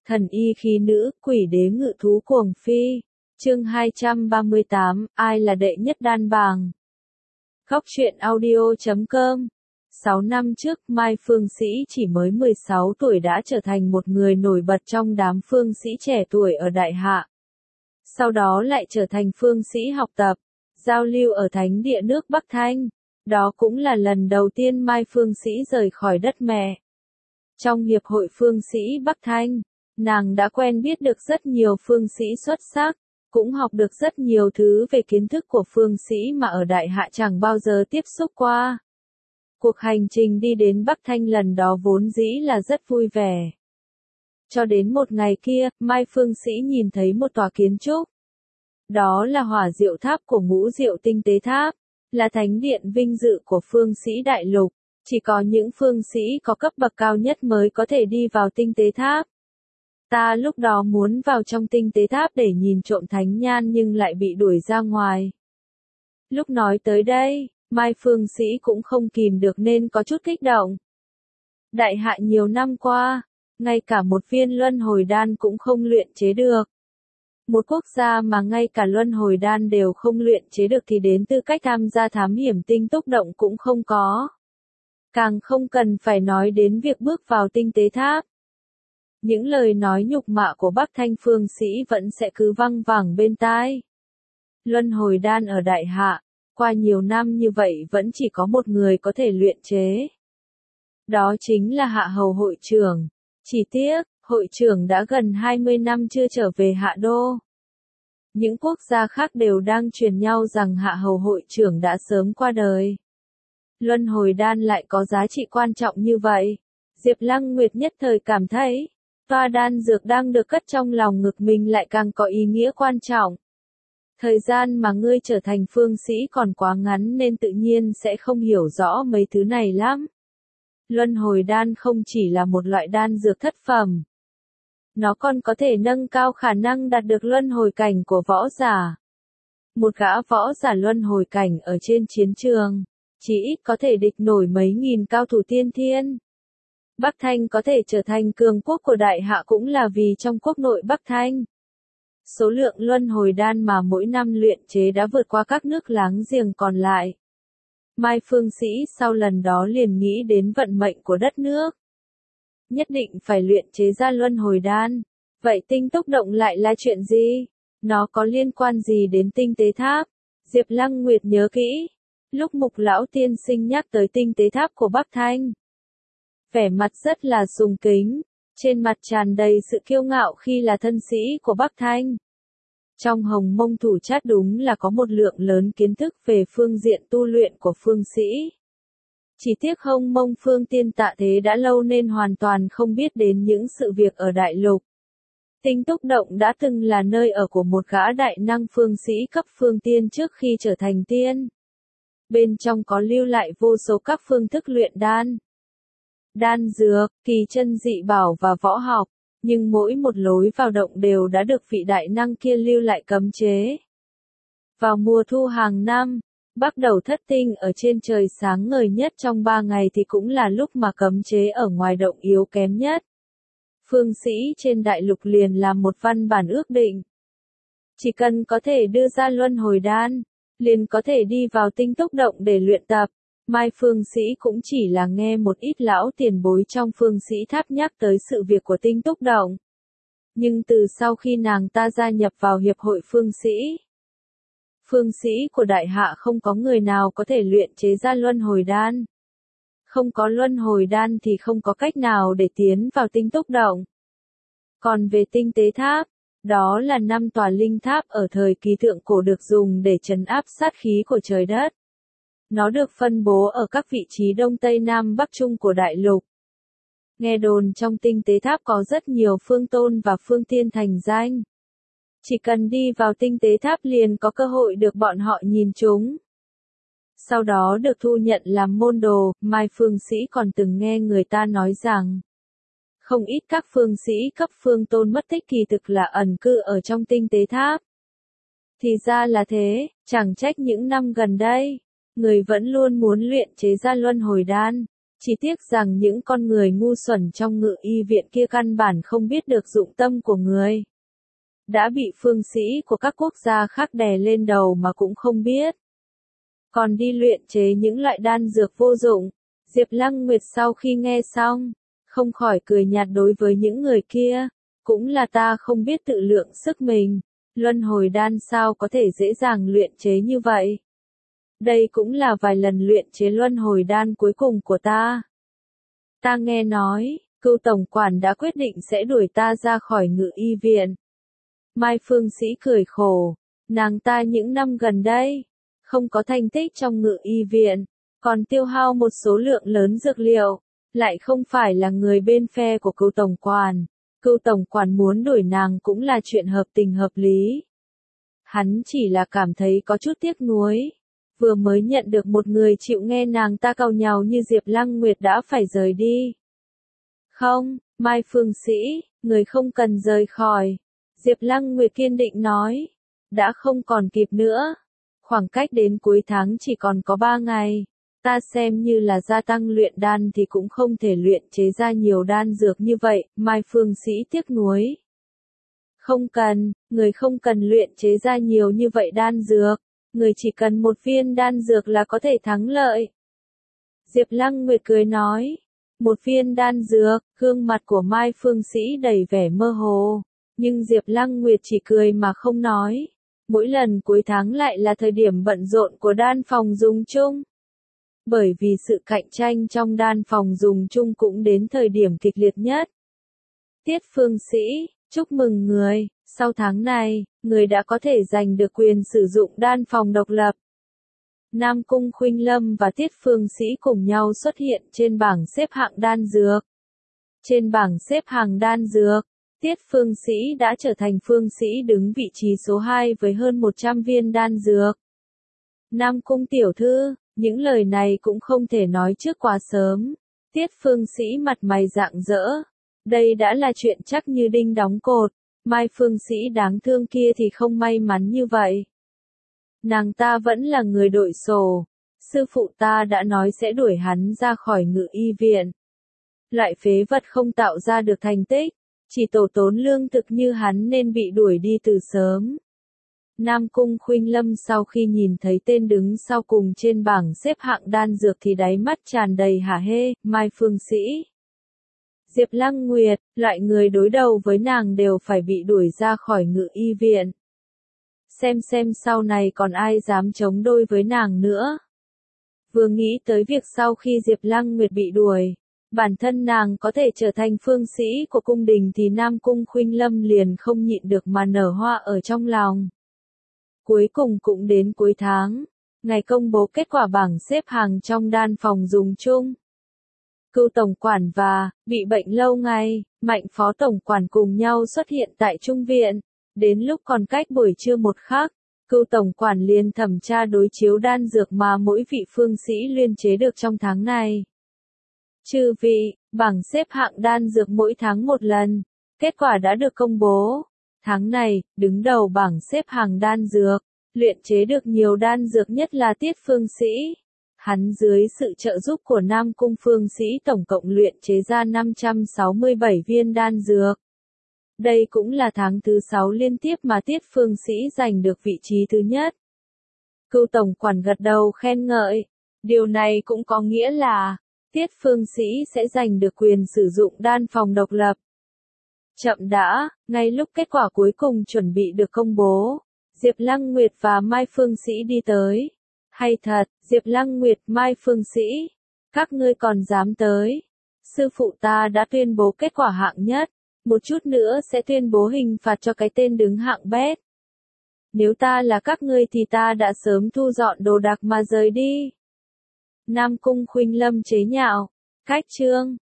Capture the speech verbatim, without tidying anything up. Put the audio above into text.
Thần y khí nữ, quỷ đế ngự thú cuồng phi. Chương hai trăm ba mươi tám, ai là đệ nhất đan bàng? Góc truyện audio chấm com. sáu năm trước, Mai Phương Sĩ chỉ mới mười sáu tuổi đã trở thành một người nổi bật trong đám phương sĩ trẻ tuổi ở Đại Hạ. Sau đó lại trở thành phương sĩ học tập, giao lưu ở thánh địa nước Bắc Thanh. Đó cũng là lần đầu tiên Mai Phương Sĩ rời khỏi đất mẹ. Trong Hiệp hội Phương sĩ Bắc Thanh, nàng đã quen biết được rất nhiều phương sĩ xuất sắc, cũng học được rất nhiều thứ về kiến thức của phương sĩ mà ở Đại Hạ chẳng bao giờ tiếp xúc qua. Cuộc hành trình đi đến Bắc Thanh lần đó vốn dĩ là rất vui vẻ. Cho đến một ngày kia, Mai Phương Sĩ nhìn thấy một tòa kiến trúc. Đó là Hỏa Diệu Tháp của Ngũ Diệu Tinh Tế Tháp, là thánh điện vinh dự của phương sĩ đại lục. Chỉ có những phương sĩ có cấp bậc cao nhất mới có thể đi vào tinh tế tháp. Ta lúc đó muốn vào trong tinh tế tháp để nhìn trộm thánh nhan nhưng lại bị đuổi ra ngoài. Lúc nói tới đây, Mai Phương Sĩ cũng không kìm được nên có chút kích động. Đại Hạ nhiều năm qua, ngay cả một viên luân hồi đan cũng không luyện chế được. Một quốc gia mà ngay cả luân hồi đan đều không luyện chế được thì đến tư cách tham gia thám hiểm tinh túc động cũng không có. Càng không cần phải nói đến việc bước vào tinh tế tháp. Những lời nói nhục mạ của Bắc Thanh phương sĩ vẫn sẽ cứ văng vẳng bên tai. Luân hồi đan ở Đại Hạ, qua nhiều năm như vậy vẫn chỉ có một người có thể luyện chế. Đó chính là Hạ Hầu hội trưởng. Chỉ tiếc, hội trưởng đã gần hai mươi năm chưa trở về Hạ Đô. Những quốc gia khác đều đang truyền nhau rằng Hạ Hầu hội trưởng đã sớm qua đời. Luân hồi đan lại có giá trị quan trọng như vậy. Diệp Lăng Nguyệt nhất thời cảm thấy, toa đan dược đang được cất trong lòng ngực mình lại càng có ý nghĩa quan trọng. Thời gian mà ngươi trở thành phương sĩ còn quá ngắn nên tự nhiên sẽ không hiểu rõ mấy thứ này lắm. Luân hồi đan không chỉ là một loại đan dược thất phẩm. Nó còn có thể nâng cao khả năng đạt được luân hồi cảnh của võ giả. Một gã võ giả luân hồi cảnh ở trên chiến trường, chỉ ít có thể địch nổi mấy nghìn cao thủ tiên thiên. Bắc Thanh có thể trở thành cường quốc của Đại Hạ cũng là vì trong quốc nội Bắc Thanh. Số lượng luân hồi đan mà mỗi năm luyện chế đã vượt qua các nước láng giềng còn lại. Mai Phương Sĩ sau lần đó liền nghĩ đến vận mệnh của đất nước. Nhất định phải luyện chế ra luân hồi đan. Vậy tinh túc động lại là chuyện gì? Nó có liên quan gì đến tinh tế tháp? Diệp Lăng Nguyệt nhớ kỹ. Lúc Mục Lão Tiên Sinh nhắc tới tinh tế tháp của Bắc Thanh, vẻ mặt rất là sùng kính, trên mặt tràn đầy sự kiêu ngạo khi là thân sĩ của Bắc Thanh. Trong Hồng Mông Thủ Chát đúng là có một lượng lớn kiến thức về phương diện tu luyện của phương sĩ. Chỉ tiếc Hồng Mông Phương Tiên tạ thế đã lâu nên hoàn toàn không biết đến những sự việc ở đại lục. Tinh túc động đã từng là nơi ở của một gã đại năng phương sĩ cấp phương tiên trước khi trở thành tiên. Bên trong có lưu lại vô số các phương thức luyện đan, đan dược, kỳ chân dị bảo và võ học, nhưng mỗi một lối vào động đều đã được vị đại năng kia lưu lại cấm chế. Vào mùa thu hàng năm, bắt đầu thất tinh ở trên trời sáng ngời nhất trong ba ngày thì cũng là lúc mà cấm chế ở ngoài động yếu kém nhất. Phương sĩ trên đại lục liền làm một văn bản ước định. Chỉ cần có thể đưa ra luân hồi đan, liền có thể đi vào tinh túc động để luyện tập. Mai Phương Sĩ cũng chỉ là nghe một ít lão tiền bối trong phương sĩ tháp nhắc tới sự việc của tinh túc động. Nhưng từ sau khi nàng ta gia nhập vào hiệp hội phương sĩ, phương sĩ của Đại Hạ không có người nào có thể luyện chế ra luân hồi đan. Không có luân hồi đan thì không có cách nào để tiến vào tinh túc động. Còn về tinh tế tháp, đó là năm tòa linh tháp ở thời kỳ thượng cổ được dùng để trấn áp sát khí của trời đất. Nó được phân bố ở các vị trí đông tây nam bắc trung của đại lục. Nghe đồn trong tinh tế tháp có rất nhiều phương tôn và phương tiên thành danh. Chỉ cần đi vào tinh tế tháp liền có cơ hội được bọn họ nhìn chúng. Sau đó được thu nhận làm môn đồ, Mai Phương Sĩ còn từng nghe người ta nói rằng, không ít các phương sĩ cấp phương tôn mất tích kỳ thực là ẩn cư ở trong tinh tế tháp. Thì ra là thế, chẳng trách những năm gần đây, người vẫn luôn muốn luyện chế ra luân hồi đan, Chỉ tiếc rằng những con người ngu xuẩn trong ngự y viện kia căn bản không biết được dụng tâm của người. Đã bị phương sĩ của các quốc gia khác đè lên đầu mà cũng không biết. Còn đi luyện chế những loại đan dược vô dụng. Diệp Lăng Nguyệt sau khi nghe xong, không khỏi cười nhạt đối với những người kia. Cũng là ta không biết tự lượng sức mình. Luân hồi đan sao có thể dễ dàng luyện chế như vậy. Đây cũng là vài lần luyện chế luân hồi đan cuối cùng của ta. Ta nghe nói, Cưu tổng quản đã quyết định sẽ đuổi ta ra khỏi ngự y viện. Mai Phương Sĩ cười khổ, nàng ta những năm gần đây, không có thành tích trong ngự y viện, còn tiêu hao một số lượng lớn dược liệu, lại không phải là người bên phe của Cưu tổng quản. Cưu tổng quản muốn đuổi nàng cũng là chuyện hợp tình hợp lý. Hắn chỉ là cảm thấy có chút tiếc nuối. Vừa mới nhận được một người chịu nghe nàng ta càu nhàu như Diệp Lăng Nguyệt đã phải rời đi. Không, Mai Phương Sĩ, người không cần rời khỏi. Diệp Lăng Nguyệt kiên định nói. Đã không còn kịp nữa. Khoảng cách đến cuối tháng chỉ còn có ba ngày. Ta xem như là gia tăng luyện đan thì cũng không thể luyện chế ra nhiều đan dược như vậy. Mai Phương Sĩ tiếc nuối. Không cần, người không cần luyện chế ra nhiều như vậy đan dược. Người chỉ cần một viên đan dược là có thể thắng lợi. Diệp Lăng Nguyệt cười nói. Một viên đan dược, gương mặt của Mai Phương Sĩ đầy vẻ mơ hồ. Nhưng Diệp Lăng Nguyệt chỉ cười mà không nói. Mỗi lần cuối tháng lại là thời điểm bận rộn của đan phòng dùng chung. Bởi vì sự cạnh tranh trong đan phòng dùng chung cũng đến thời điểm kịch liệt nhất. Tiết Phương Sĩ, chúc mừng người, sau tháng này, người đã có thể giành được quyền sử dụng đan phòng độc lập. Nam Cung Khuynh Lâm và Tiết Phương Sĩ cùng nhau xuất hiện trên bảng xếp hạng đan dược. Trên bảng xếp hàng đan dược, Tiết Phương Sĩ đã trở thành phương sĩ đứng vị trí số hai với hơn một trăm viên đan dược. Nam Cung tiểu thư, những lời này cũng không thể nói trước quá sớm. Tiết Phương Sĩ mặt mày rạng rỡ. Đây đã là chuyện chắc như đinh đóng cột. Mai Phương Sĩ đáng thương kia thì không may mắn như vậy. Nàng ta vẫn là người đội sổ. Sư phụ ta đã nói sẽ đuổi hắn ra khỏi ngự y viện. Loại phế vật không tạo ra được thành tích. Chỉ tổ tốn lương thực như hắn nên bị đuổi đi từ sớm. Nam Cung Khuynh Lâm sau khi nhìn thấy tên đứng sau cùng trên bảng xếp hạng đan dược thì đáy mắt tràn đầy hả hê. Mai Phương Sĩ, Diệp Lăng Nguyệt, loại người đối đầu với nàng đều phải bị đuổi ra khỏi ngự y viện. Xem xem sau này còn ai dám chống đôi với nàng nữa. Vừa nghĩ tới việc sau khi Diệp Lăng Nguyệt bị đuổi, bản thân nàng có thể trở thành phương sĩ của cung đình thì Nam Cung Khuynh Lâm liền không nhịn được mà nở hoa ở trong lòng. Cuối cùng cũng đến cuối tháng, ngày công bố kết quả bảng xếp hàng trong đan phòng dùng chung. Cưu tổng quản và, bị bệnh lâu ngày, Mạnh phó tổng quản cùng nhau xuất hiện tại trung viện. Đến lúc còn cách buổi trưa một khắc, Cưu tổng quản liền thẩm tra đối chiếu đan dược mà mỗi vị phương sĩ luyện chế được trong tháng này. Chư vị, bảng xếp hạng đan dược mỗi tháng một lần, kết quả đã được công bố. Tháng này, đứng đầu bảng xếp hàng đan dược, luyện chế được nhiều đan dược nhất là Tiết Phương Sĩ. Hắn dưới sự trợ giúp của Nam Cung Phương Sĩ tổng cộng luyện chế ra năm trăm sáu mươi bảy viên đan dược. Đây cũng là tháng thứ sáu liên tiếp mà Tiết Phương Sĩ giành được vị trí thứ nhất. Cưu tổng quản gật đầu khen ngợi. Điều này cũng có nghĩa là, Tiết Phương Sĩ sẽ giành được quyền sử dụng đan phòng độc lập. Chậm đã, ngay lúc kết quả cuối cùng chuẩn bị được công bố, Diệp Lăng Nguyệt và Mai Phương Sĩ đi tới. Hay thật, Diệp Lăng Nguyệt, Mai Phương Sĩ, các ngươi còn dám tới. Sư phụ ta đã tuyên bố kết quả hạng nhất, một chút nữa sẽ tuyên bố hình phạt cho cái tên đứng hạng bét. Nếu ta là các ngươi thì ta đã sớm thu dọn đồ đạc mà rời đi. Nam Cung Khuynh Lâm chế nhạo, cách chương.